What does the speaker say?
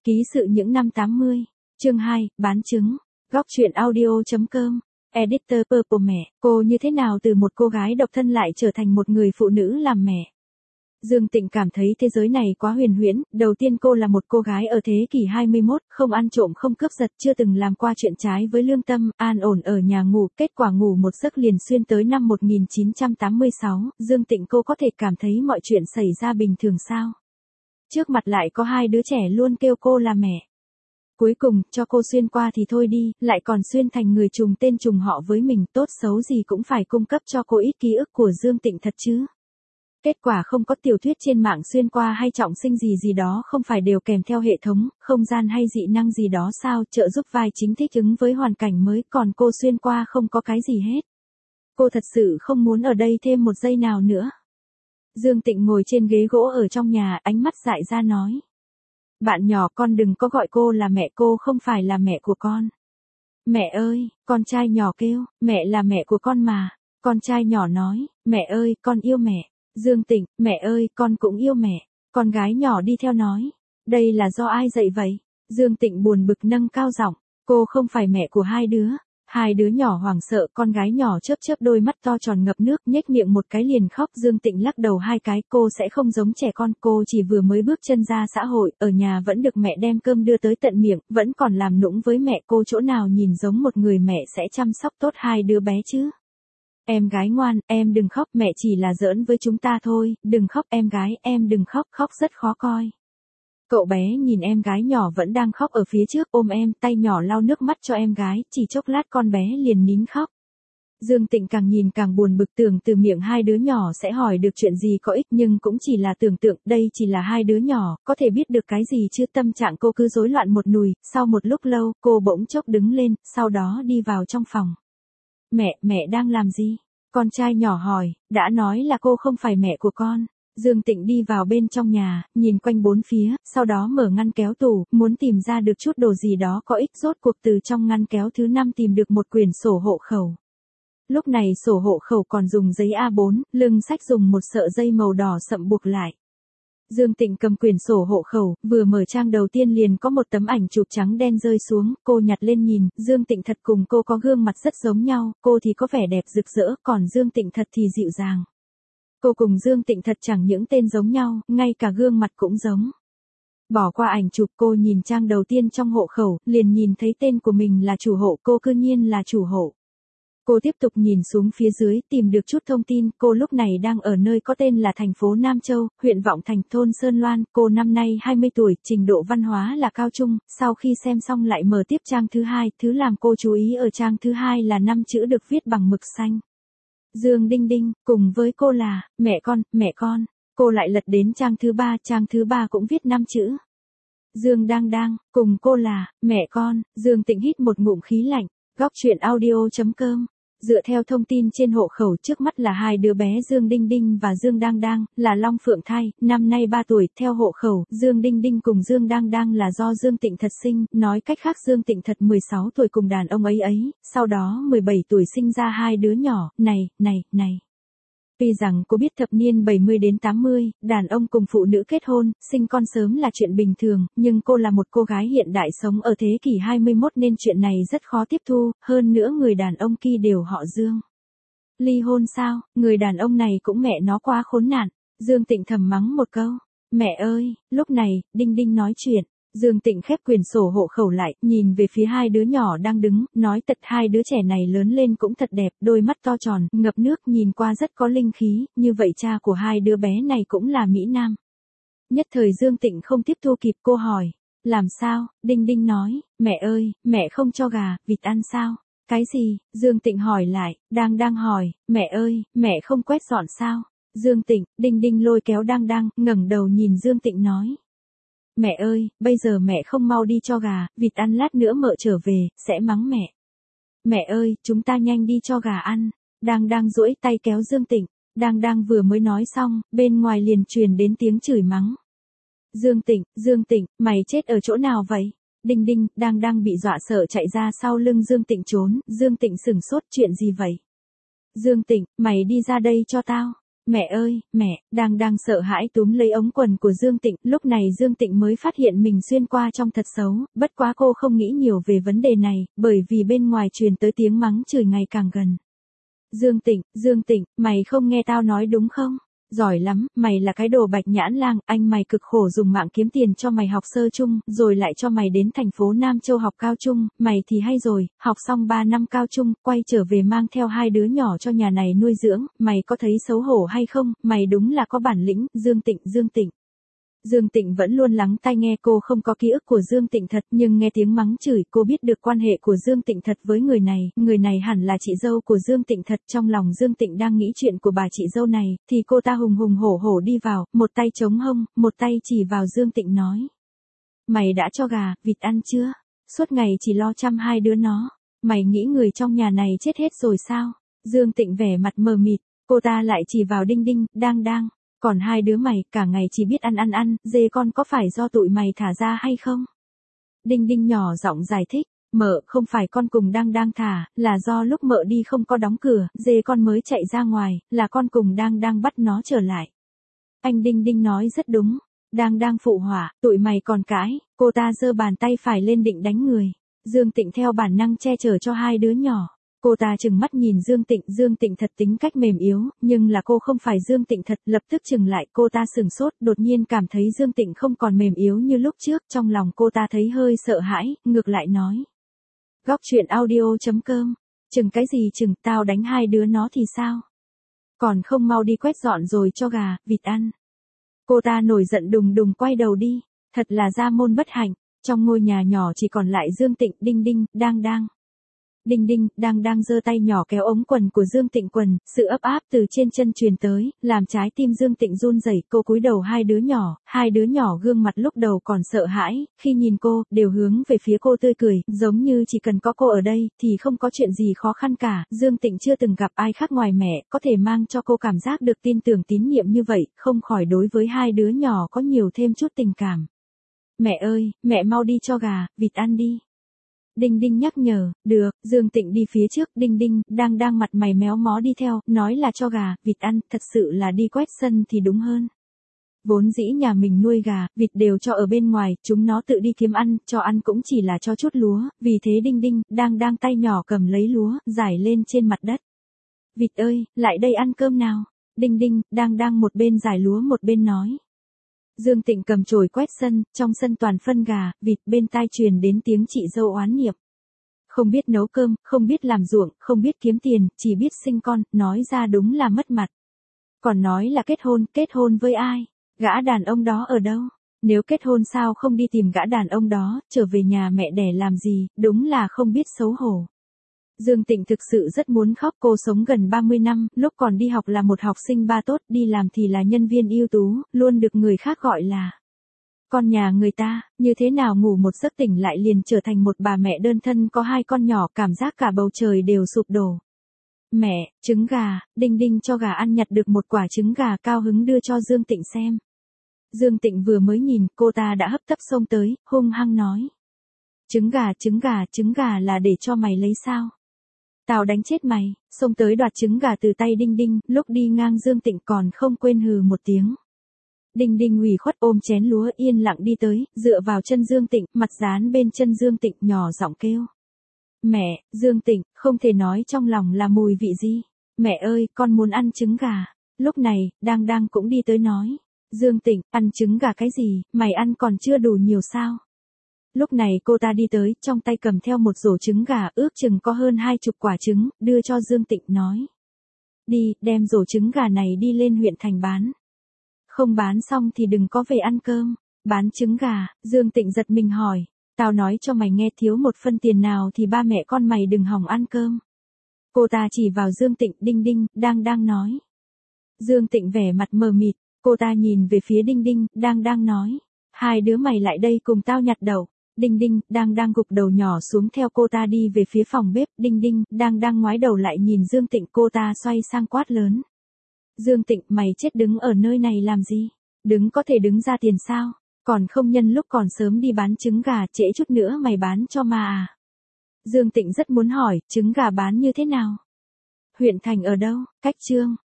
Ký sự những năm 80. Chương 2, bán trứng. Góc truyện audio.com. Editor Purple mẹ, cô như thế nào từ một cô gái độc thân lại trở thành một người phụ nữ làm mẹ? Dương Tịnh cảm thấy thế giới này quá huyền huyễn, đầu tiên cô là một cô gái ở thế kỷ 21, không ăn trộm không cướp giật, chưa từng làm qua chuyện trái với lương tâm, an ổn ở nhà ngủ, kết quả ngủ một giấc liền xuyên tới năm 1986, Dương Tịnh cô có thể cảm thấy mọi chuyện xảy ra bình thường sao? Trước mặt lại có hai đứa trẻ luôn kêu cô là mẹ. Cuối cùng, cho cô xuyên qua thì thôi đi, lại còn xuyên thành người trùng tên trùng họ với mình, tốt xấu gì cũng phải cung cấp cho cô ít ký ức của Dương Tịnh thật chứ. Kết quả không có tiểu thuyết trên mạng xuyên qua hay trọng sinh gì đó không phải đều kèm theo hệ thống, không gian hay dị năng gì đó sao, trợ giúp vai chính thích ứng với hoàn cảnh mới, còn cô xuyên qua không có cái gì hết. Cô thật sự không muốn ở đây thêm một giây nào nữa. Dương Tịnh ngồi trên ghế gỗ ở trong nhà, ánh mắt dại ra nói. Bạn nhỏ con đừng có gọi cô là mẹ, cô không phải là mẹ của con. Mẹ ơi, con trai nhỏ kêu, mẹ là mẹ của con mà. Con trai nhỏ nói, mẹ ơi, con yêu mẹ. Dương Tịnh, mẹ ơi, con cũng yêu mẹ. Con gái nhỏ đi theo nói, đây là do ai dạy vậy? Dương Tịnh buồn bực nâng cao giọng, cô không phải mẹ của hai đứa. Hai đứa nhỏ hoảng sợ, con gái nhỏ chớp chớp đôi mắt to tròn ngập nước, nhếch miệng một cái liền khóc. Dương Tịnh lắc đầu hai cái, cô sẽ không giống trẻ con, cô chỉ vừa mới bước chân ra xã hội, ở nhà vẫn được mẹ đem cơm đưa tới tận miệng, vẫn còn làm nũng với mẹ, cô chỗ nào nhìn giống một người mẹ sẽ chăm sóc tốt hai đứa bé chứ. Em gái ngoan, em đừng khóc, mẹ chỉ là giỡn với chúng ta thôi, đừng khóc em gái, em đừng khóc, khóc rất khó coi. Cậu bé nhìn em gái nhỏ vẫn đang khóc ở phía trước, ôm em, tay nhỏ lau nước mắt cho em gái, chỉ chốc lát con bé liền nín khóc. Dương Tịnh càng nhìn càng buồn bực, tưởng từ miệng hai đứa nhỏ sẽ hỏi được chuyện gì có ích, nhưng cũng chỉ là tưởng tượng, đây chỉ là hai đứa nhỏ, có thể biết được cái gì chứ. Tâm trạng cô cứ rối loạn một nùi, sau một lúc lâu, cô bỗng chốc đứng lên, sau đó đi vào trong phòng. Mẹ đang làm gì? Con trai nhỏ hỏi, đã nói là cô không phải mẹ của con. Dương Tịnh đi vào bên trong nhà, nhìn quanh bốn phía, sau đó mở ngăn kéo tủ, muốn tìm ra được chút đồ gì đó có ích, rốt cuộc từ trong ngăn kéo thứ 5 tìm được một quyển sổ hộ khẩu. Lúc này sổ hộ khẩu còn dùng giấy A4, lưng sách dùng một sợi dây màu đỏ sậm buộc lại. Dương Tịnh cầm quyển sổ hộ khẩu, vừa mở trang đầu tiên liền có một tấm ảnh chụp trắng đen rơi xuống, cô nhặt lên nhìn, Dương Tịnh thật cùng cô có gương mặt rất giống nhau, cô thì có vẻ đẹp rực rỡ, còn Dương Tịnh thật thì dịu dàng. Cô cùng Dương Tịnh thật chẳng những tên giống nhau, ngay cả gương mặt cũng giống. Bỏ qua ảnh chụp, cô nhìn trang đầu tiên trong hộ khẩu, liền nhìn thấy tên của mình là chủ hộ, cô cư nhiên là chủ hộ. Cô tiếp tục nhìn xuống phía dưới, tìm được chút thông tin, cô lúc này đang ở nơi có tên là thành phố Nam Châu, huyện Vọng Thành, thôn Sơn Loan, cô năm nay 20 tuổi, trình độ văn hóa là cao trung, sau khi xem xong lại mở tiếp trang thứ 2, thứ làm cô chú ý ở trang thứ 2 là 5 chữ được viết bằng mực xanh. Dương Đinh Đinh, cùng với cô là, mẹ con, cô lại lật đến trang thứ 3 cũng viết 5 chữ. Dương Đang, cùng cô là, mẹ con, Dương Tịnh hít một ngụm khí lạnh, góc truyện audio.com. Dựa theo thông tin trên hộ khẩu, trước mắt là hai đứa bé Dương Đinh Đinh và Dương Đang, là long phượng thai, năm nay 3 tuổi, theo hộ khẩu, Dương Đinh Đinh cùng Dương Đang là do Dương Tịnh thật sinh, nói cách khác Dương Tịnh thật 16 tuổi cùng đàn ông ấy, sau đó 17 tuổi sinh ra hai đứa nhỏ, này. Tuy rằng cô biết thập niên 70 đến 80, đàn ông cùng phụ nữ kết hôn, sinh con sớm là chuyện bình thường, nhưng cô là một cô gái hiện đại sống ở thế kỷ 21 nên chuyện này rất khó tiếp thu, hơn nữa người đàn ông kia đều họ Dương. Ly hôn sao, người đàn ông này cũng mẹ nó quá khốn nạn. Dương Tịnh thầm mắng một câu. Mẹ ơi, lúc này, Đinh Đinh nói chuyện. Dương Tịnh khép quyển sổ hộ khẩu lại, nhìn về phía hai đứa nhỏ đang đứng, nói thật hai đứa trẻ này lớn lên cũng thật đẹp, đôi mắt to tròn, ngập nước, nhìn qua rất có linh khí, như vậy cha của hai đứa bé này cũng là Mỹ Nam. Nhất thời Dương Tịnh không tiếp thu kịp, cô hỏi, làm sao? Đinh Đinh nói, mẹ ơi, mẹ không cho gà, vịt ăn sao? Cái gì? Dương Tịnh hỏi lại, đang hỏi, mẹ ơi, mẹ không quét dọn sao? Dương Tịnh, Đinh Đinh lôi kéo đang, ngẩng đầu nhìn Dương Tịnh nói. Mẹ ơi, bây giờ mẹ không mau đi cho gà, vịt ăn lát nữa mợ trở về, sẽ mắng mẹ. Mẹ ơi, chúng ta nhanh đi cho gà ăn. Đang duỗi tay kéo Dương Tịnh. Đang vừa mới nói xong, bên ngoài liền truyền đến tiếng chửi mắng. Dương Tịnh, mày chết ở chỗ nào vậy? Đinh Đinh, đang bị dọa sợ chạy ra sau lưng Dương Tịnh trốn, Dương Tịnh sửng sốt, chuyện gì vậy? Dương Tịnh, mày đi ra đây cho tao. Mẹ ơi, mẹ, đang sợ hãi túm lấy ống quần của Dương Tịnh, lúc này Dương Tịnh mới phát hiện mình xuyên qua trong thật xấu, bất quá cô không nghĩ nhiều về vấn đề này, bởi vì bên ngoài truyền tới tiếng mắng chửi ngày càng gần. Dương Tịnh, mày không nghe tao nói đúng không? Giỏi lắm, mày là cái đồ bạch nhãn lang, anh mày cực khổ dùng mạng kiếm tiền cho mày học sơ trung, rồi lại cho mày đến thành phố Nam Châu học cao trung, mày thì hay rồi, học xong 3 năm cao trung, quay trở về mang theo 2 đứa nhỏ cho nhà này nuôi dưỡng, mày có thấy xấu hổ hay không, mày đúng là có bản lĩnh, Dương Tịnh. Dương Tịnh vẫn luôn lắng tai nghe, cô không có ký ức của Dương Tịnh thật, nhưng nghe tiếng mắng chửi, cô biết được quan hệ của Dương Tịnh thật với người này hẳn là chị dâu của Dương Tịnh thật. Trong lòng Dương Tịnh đang nghĩ chuyện của bà chị dâu này, thì cô ta hùng hổ đi vào, một tay chống hông, một tay chỉ vào Dương Tịnh nói. Mày đã cho gà, vịt ăn chưa? Suốt ngày chỉ lo chăm 2 đứa nó. Mày nghĩ người trong nhà này chết hết rồi sao? Dương Tịnh vẻ mặt mờ mịt, cô ta lại chỉ vào Đinh, đang. Còn 2 đứa mày, cả ngày chỉ biết ăn, dê con có phải do tụi mày thả ra hay không? Đinh nhỏ giọng giải thích, mợ, không phải con cùng đang thả, là do lúc mợ đi không có đóng cửa, dê con mới chạy ra ngoài, là con cùng đang bắt nó trở lại. Anh Đinh nói rất đúng, đang phụ họa, tụi mày còn cãi, cô ta giơ bàn tay phải lên định đánh người. Dương Tịnh theo bản năng che chở cho 2 đứa nhỏ. Cô ta trừng mắt nhìn Dương Tịnh thật tính cách mềm yếu, nhưng là cô không phải Dương Tịnh thật, lập tức chừng lại, cô ta sửng sốt, đột nhiên cảm thấy Dương Tịnh không còn mềm yếu như lúc trước, trong lòng cô ta thấy hơi sợ hãi, ngược lại nói. Góc truyện audio.com, chừng cái gì chừng, tao đánh 2 đứa nó thì sao? Còn không mau đi quét dọn rồi cho gà, vịt ăn. Cô ta nổi giận đùng quay đầu đi, thật là gia môn bất hạnh, trong ngôi nhà nhỏ chỉ còn lại Dương Tịnh, Đinh, đang. Đinh, đang giơ tay nhỏ kéo ống quần của Dương Tịnh quần, sự ấp áp từ trên chân truyền tới, làm trái tim Dương Tịnh run rẩy, cô cúi đầu 2 đứa nhỏ gương mặt lúc đầu còn sợ hãi, khi nhìn cô, đều hướng về phía cô tươi cười, giống như chỉ cần có cô ở đây, thì không có chuyện gì khó khăn cả, Dương Tịnh chưa từng gặp ai khác ngoài mẹ, có thể mang cho cô cảm giác được tin tưởng tín nhiệm như vậy, không khỏi đối với 2 đứa nhỏ có nhiều thêm chút tình cảm. Mẹ ơi, mẹ mau đi cho gà, vịt ăn đi. Đinh nhắc nhở, được, Dương Tịnh đi phía trước, Đinh, đang mặt mày méo mó đi theo, nói là cho gà, vịt ăn, thật sự là đi quét sân thì đúng hơn. Vốn dĩ nhà mình nuôi gà, vịt đều cho ở bên ngoài, chúng nó tự đi kiếm ăn, cho ăn cũng chỉ là cho chút lúa, vì thế Đinh, đang tay nhỏ cầm lấy lúa, rải lên trên mặt đất. Vịt ơi, lại đây ăn cơm nào. Đinh, đang một bên rải lúa một bên nói. Dương Tịnh cầm chổi quét sân, trong sân toàn phân gà, vịt, bên tai truyền đến tiếng chị dâu oán niệm. Không biết nấu cơm, không biết làm ruộng, không biết kiếm tiền, chỉ biết sinh con, nói ra đúng là mất mặt. Còn nói là kết hôn với ai? Gã đàn ông đó ở đâu? Nếu kết hôn sao không đi tìm gã đàn ông đó, trở về nhà mẹ đẻ làm gì, đúng là không biết xấu hổ. Dương Tịnh thực sự rất muốn khóc, cô sống gần 30 năm, lúc còn đi học là một học sinh ba tốt, đi làm thì là nhân viên ưu tú, luôn được người khác gọi là con nhà người ta, như thế nào ngủ một giấc tỉnh lại liền trở thành một bà mẹ đơn thân có 2 con nhỏ, cảm giác cả bầu trời đều sụp đổ. Mẹ, trứng gà, Đinh cho gà ăn, nhặt được một quả trứng gà cao hứng đưa cho Dương Tịnh xem. Dương Tịnh vừa mới nhìn, cô ta đã hấp tấp xông tới, hung hăng nói. Trứng gà là để cho mày lấy sao? Tao đánh chết mày, xông tới đoạt trứng gà từ tay Đinh, lúc đi ngang Dương Tịnh còn không quên hừ một tiếng. Đinh ủy khuất ôm chén lúa yên lặng đi tới, dựa vào chân Dương Tịnh, mặt dán bên chân Dương Tịnh, nhỏ giọng kêu. Mẹ, Dương Tịnh, không thể nói trong lòng là mùi vị gì. Mẹ ơi, con muốn ăn trứng gà. Lúc này, đang cũng đi tới nói. Dương Tịnh, ăn trứng gà cái gì, mày ăn còn chưa đủ nhiều sao? Lúc này cô ta đi tới, trong tay cầm theo một rổ trứng gà, ước chừng có hơn 20 quả trứng, đưa cho Dương Tịnh nói. Đi, đem rổ trứng gà này đi lên huyện thành bán. Không bán xong thì đừng có về ăn cơm. Bán trứng gà, Dương Tịnh giật mình hỏi. Tao nói cho mày nghe, thiếu một phân tiền nào thì ba mẹ con mày đừng hỏng ăn cơm. Cô ta chỉ vào Dương Tịnh, Đinh, đang nói. Dương Tịnh vẻ mặt mờ mịt, cô ta nhìn về phía Đinh, đang nói. 2 đứa mày lại đây cùng tao nhặt đậu. Đinh, đang gục đầu nhỏ xuống theo cô ta đi về phía phòng bếp, Đinh, đang ngoái đầu lại nhìn Dương Tịnh, cô ta xoay sang quát lớn. Dương Tịnh, mày chết đứng ở nơi này làm gì? Đứng có thể đứng ra tiền sao? Còn không nhân lúc còn sớm đi bán trứng gà, trễ chút nữa mày bán cho mà à? Dương Tịnh rất muốn hỏi, trứng gà bán như thế nào? Huyện thành ở đâu? Cách Chương.